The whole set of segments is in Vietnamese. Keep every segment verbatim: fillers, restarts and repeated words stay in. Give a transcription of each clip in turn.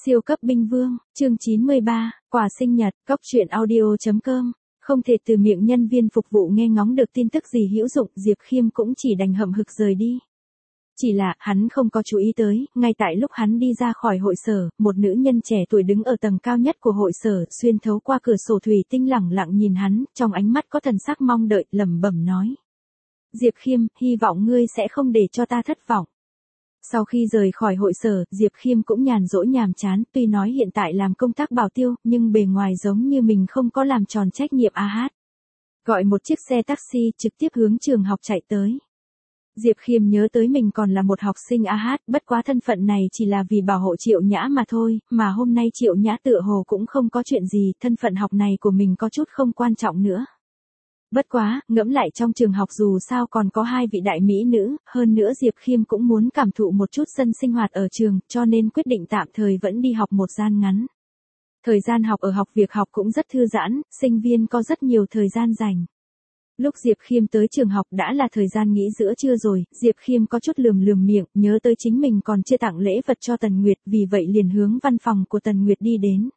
Siêu cấp binh vương, chương chín mươi ba, quà sinh nhật, cốc truyện audio.com. Không thể từ miệng nhân viên phục vụ nghe ngóng được tin tức gì hữu dụng, Diệp Khiêm cũng chỉ đành hậm hực rời đi. Chỉ là, hắn không có chú ý tới, ngay tại lúc hắn đi ra khỏi hội sở, một nữ nhân trẻ tuổi đứng ở tầng cao nhất của hội sở, xuyên thấu qua cửa sổ thủy tinh lẳng lặng nhìn hắn, trong ánh mắt có thần sắc mong đợi, lẩm bẩm nói. Diệp Khiêm, hy vọng ngươi sẽ không để cho ta thất vọng. Sau khi rời khỏi hội sở, Diệp Khiêm cũng nhàn rỗi nhàm chán, tuy nói hiện tại làm công tác bảo tiêu, nhưng bề ngoài giống như mình không có làm tròn trách nhiệm a hát. Gọi một chiếc xe taxi trực tiếp hướng trường học chạy tới. Diệp Khiêm nhớ tới mình còn là một học sinh a hát, bất quá thân phận này chỉ là vì bảo hộ Triệu Nhã mà thôi, mà hôm nay Triệu Nhã tựa hồ cũng không có chuyện gì, thân phận học này của mình có chút không quan trọng nữa. Bất quá, ngẫm lại trong trường học dù sao còn có hai vị đại mỹ nữ, hơn nữa Diệp Khiêm cũng muốn cảm thụ một chút sân sinh hoạt ở trường, cho nên quyết định tạm thời vẫn đi học một gian ngắn. Thời gian học ở học việc học cũng rất thư giãn, sinh viên có rất nhiều thời gian dành. Lúc Diệp Khiêm tới trường học đã là thời gian nghỉ giữa trưa rồi, Diệp Khiêm có chút lườm lườm miệng, nhớ tới chính mình còn chưa tặng lễ vật cho Tần Nguyệt, vì vậy liền hướng văn phòng của Tần Nguyệt đi đến.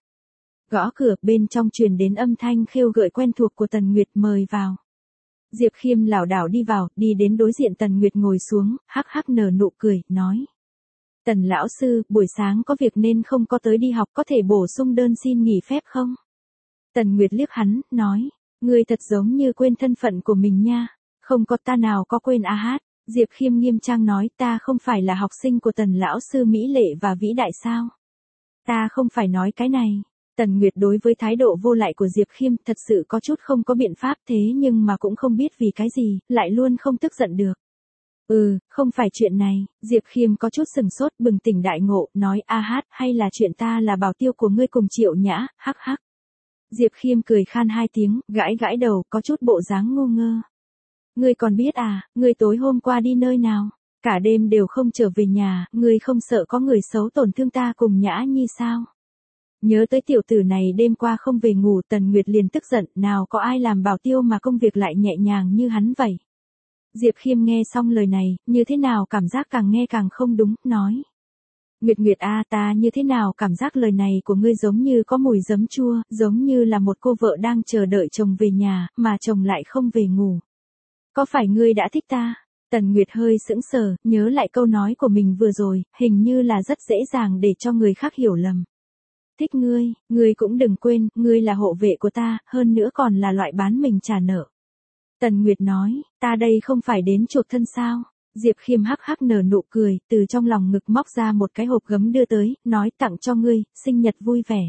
Gõ cửa, bên trong truyền đến âm thanh khêu gợi quen thuộc của Tần Nguyệt, mời vào. Diệp Khiêm lảo đảo đi vào, đi đến đối diện Tần Nguyệt ngồi xuống, hắc hắc nở nụ cười, nói. Tần lão sư, buổi sáng có việc nên không có tới đi học, có thể bổ sung đơn xin nghỉ phép không? Tần Nguyệt liếc hắn, nói. Ngươi thật giống như quên thân phận của mình nha. Không có, ta nào có quên a hát. Diệp Khiêm nghiêm trang nói, ta không phải là học sinh của Tần lão sư mỹ lệ và vĩ đại sao? Ta không phải nói cái này. Tần Nguyệt đối với thái độ vô lại của Diệp Khiêm thật sự có chút không có biện pháp, thế nhưng mà cũng không biết vì cái gì, lại luôn không tức giận được. Ừ, không phải chuyện này. Diệp Khiêm có chút sừng sốt, bừng tỉnh đại ngộ, nói a hát, hay là chuyện ta là bảo tiêu của ngươi cùng Triệu Nhã, hắc hắc. Diệp Khiêm cười khan hai tiếng, gãi gãi đầu, có chút bộ dáng ngu ngơ. Ngươi còn biết à, ngươi tối hôm qua đi nơi nào? Cả đêm đều không trở về nhà, ngươi không sợ có người xấu tổn thương ta cùng Nhã Nhi sao? Nhớ tới tiểu tử này đêm qua không về ngủ, Tần Nguyệt liền tức giận, nào có ai làm bảo tiêu mà công việc lại nhẹ nhàng như hắn vậy. Diệp Khiêm nghe xong lời này, như thế nào cảm giác càng nghe càng không đúng, nói. Nguyệt Nguyệt a, ta như thế nào cảm giác lời này của ngươi giống như có mùi giấm chua, giống như là một cô vợ đang chờ đợi chồng về nhà, mà chồng lại không về ngủ. Có phải ngươi đã thích ta? Tần Nguyệt hơi sững sờ, nhớ lại câu nói của mình vừa rồi, hình như là rất dễ dàng để cho người khác hiểu lầm. Thích ngươi, ngươi cũng đừng quên, ngươi là hộ vệ của ta, hơn nữa còn là loại bán mình trả nợ. Tần Nguyệt nói, ta đây không phải đến chuộc thân sao? Diệp Khiêm hắc hắc nở nụ cười, từ trong lòng ngực móc ra một cái hộp gấm đưa tới, nói tặng cho ngươi, sinh nhật vui vẻ.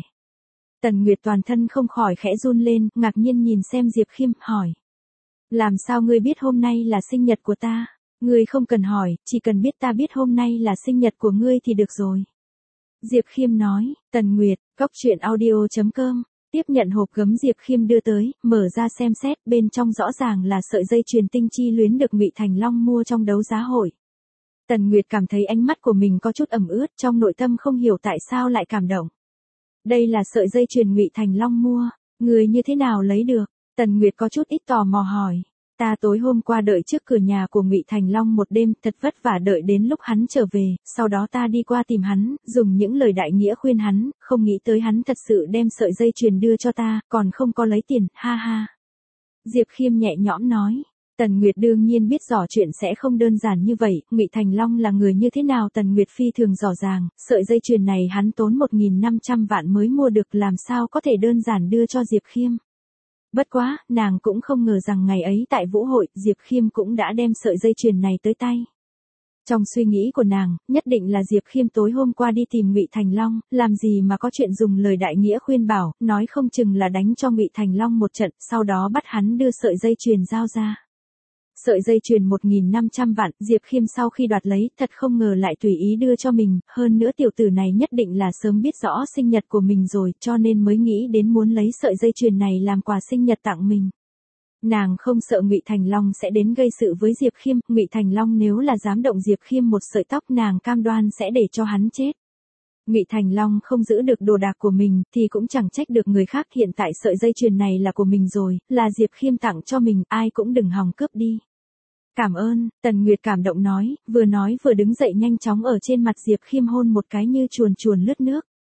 Tần Nguyệt toàn thân không khỏi khẽ run lên, ngạc nhiên nhìn xem Diệp Khiêm, hỏi. Làm sao ngươi biết hôm nay là sinh nhật của ta? Ngươi không cần hỏi, chỉ cần biết ta biết hôm nay là sinh nhật của ngươi thì được rồi. Diệp Khiêm nói, Tần Nguyệt, cốc truyện audio.com. Tiếp nhận hộp gấm Diệp Khiêm đưa tới, mở ra xem xét, bên trong rõ ràng là sợi dây chuyền tinh chi luyến được Ngụy Thành Long mua trong đấu giá hội. Tần Nguyệt cảm thấy ánh mắt của mình có chút ẩm ướt, trong nội tâm không hiểu tại sao lại cảm động. Đây là sợi dây chuyền Ngụy Thành Long mua, người như thế nào lấy được? Tần Nguyệt có chút ít tò mò hỏi. Ta tối hôm qua đợi trước cửa nhà của Ngụy Thành Long một đêm, thật vất vả đợi đến lúc hắn trở về, sau đó ta đi qua tìm hắn, dùng những lời đại nghĩa khuyên hắn, không nghĩ tới hắn thật sự đem sợi dây chuyền đưa cho ta, còn không có lấy tiền, ha ha. Diệp Khiêm nhẹ nhõm nói. Tần Nguyệt đương nhiên biết rõ chuyện sẽ không đơn giản như vậy, Ngụy Thành Long là người như thế nào Tần Nguyệt phi thường rõ ràng, sợi dây chuyền này hắn tốn một nghìn năm trăm vạn mới mua được, làm sao có thể đơn giản đưa cho Diệp Khiêm. Bất quá, nàng cũng không ngờ rằng ngày ấy tại vũ hội, Diệp Khiêm cũng đã đem sợi dây chuyền này tới tay. Trong suy nghĩ của nàng, nhất định là Diệp Khiêm tối hôm qua đi tìm Ngụy Thành Long, làm gì mà có chuyện dùng lời đại nghĩa khuyên bảo, nói không chừng là đánh cho Ngụy Thành Long một trận, sau đó bắt hắn đưa sợi dây chuyền giao ra. Sợi dây chuyền một nghìn năm trăm vạn, Diệp Khiêm sau khi đoạt lấy, thật không ngờ lại tùy ý đưa cho mình, hơn nữa tiểu tử này nhất định là sớm biết rõ sinh nhật của mình rồi, cho nên mới nghĩ đến muốn lấy sợi dây chuyền này làm quà sinh nhật tặng mình. Nàng không sợ Ngụy Thành Long sẽ đến gây sự với Diệp Khiêm, Ngụy Thành Long nếu là dám động Diệp Khiêm một sợi tóc nàng cam đoan sẽ để cho hắn chết. Ngụy Thành Long không giữ được đồ đạc của mình thì cũng chẳng trách được người khác, hiện tại sợi dây chuyền này là của mình rồi, là Diệp Khiêm tặng cho mình, ai cũng đừng hòng cướp đi. Cảm ơn, Tần Nguyệt cảm động nói, vừa nói vừa đứng dậy nhanh chóng ở trên mặt Diệp Khiêm hôn một cái như chuồn chuồn lướt nước.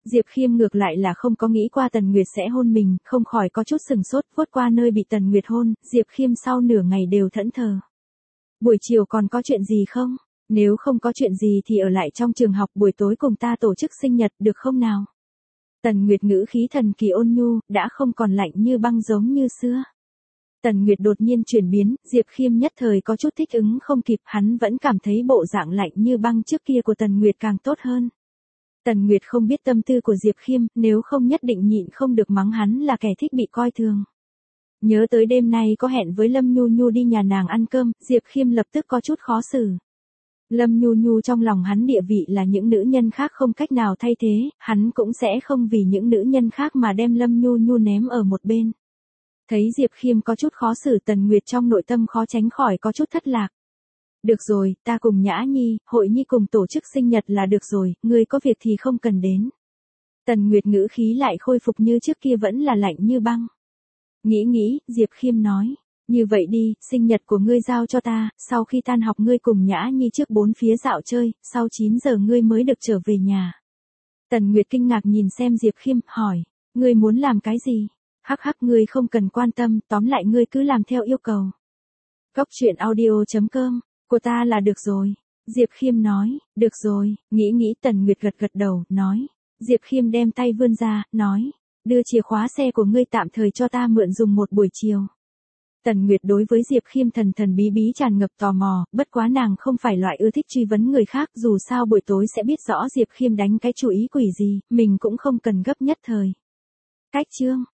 Diệp Khiêm ngược lại là không có nghĩ qua Tần Nguyệt sẽ hôn mình, không khỏi có chút sừng sốt, vuốt qua nơi bị Tần Nguyệt hôn, Diệp Khiêm sau nửa ngày đều thẫn thờ. Buổi chiều còn có chuyện gì không? Nếu không có chuyện gì thì ở lại trong trường học, buổi tối cùng ta tổ chức sinh nhật được không nào? Tần Nguyệt ngữ khí thần kỳ ôn nhu, đã không còn lạnh như băng giống như xưa. Tần Nguyệt đột nhiên chuyển biến, Diệp Khiêm nhất thời có chút thích ứng không kịp, hắn vẫn cảm thấy bộ dạng lạnh như băng trước kia của Tần Nguyệt càng tốt hơn. Tần Nguyệt không biết tâm tư của Diệp Khiêm, nếu không nhất định nhịn không được mắng hắn là kẻ thích bị coi thường. Nhớ tới đêm nay có hẹn với Lâm Nhu Nhu đi nhà nàng ăn cơm, Diệp Khiêm lập tức có chút khó xử. Lâm Nhu Nhu trong lòng hắn địa vị là những nữ nhân khác không cách nào thay thế, hắn cũng sẽ không vì những nữ nhân khác mà đem Lâm Nhu Nhu ném ở một bên. Thấy Diệp Khiêm có chút khó xử, Tần Nguyệt trong nội tâm khó tránh khỏi có chút thất lạc. Được rồi, ta cùng Nhã Nhi, Hội Nhi cùng tổ chức sinh nhật là được rồi, ngươi có việc thì không cần đến. Tần Nguyệt ngữ khí lại khôi phục như trước kia vẫn là lạnh như băng. Nghĩ nghĩ, Diệp Khiêm nói, như vậy đi, sinh nhật của ngươi giao cho ta, sau khi tan học ngươi cùng Nhã Nhi trước bốn phía dạo chơi, sau chín giờ ngươi mới được trở về nhà. Tần Nguyệt kinh ngạc nhìn xem Diệp Khiêm, hỏi, ngươi muốn làm cái gì? Hắc hắc, ngươi không cần quan tâm, tóm lại ngươi cứ làm theo yêu cầu. Cốc truyện audio chấm com, của ta là được rồi. Diệp Khiêm nói, được rồi, nghĩ nghĩ Tần Nguyệt gật gật đầu, nói. Diệp Khiêm đem tay vươn ra, nói, đưa chìa khóa xe của ngươi tạm thời cho ta mượn dùng một buổi chiều. Tần Nguyệt đối với Diệp Khiêm thần thần bí bí tràn ngập tò mò, bất quá nàng không phải loại ưa thích truy vấn người khác, dù sao buổi tối sẽ biết rõ Diệp Khiêm đánh cái chủ ý quỷ gì, mình cũng không cần gấp nhất thời. Cách chương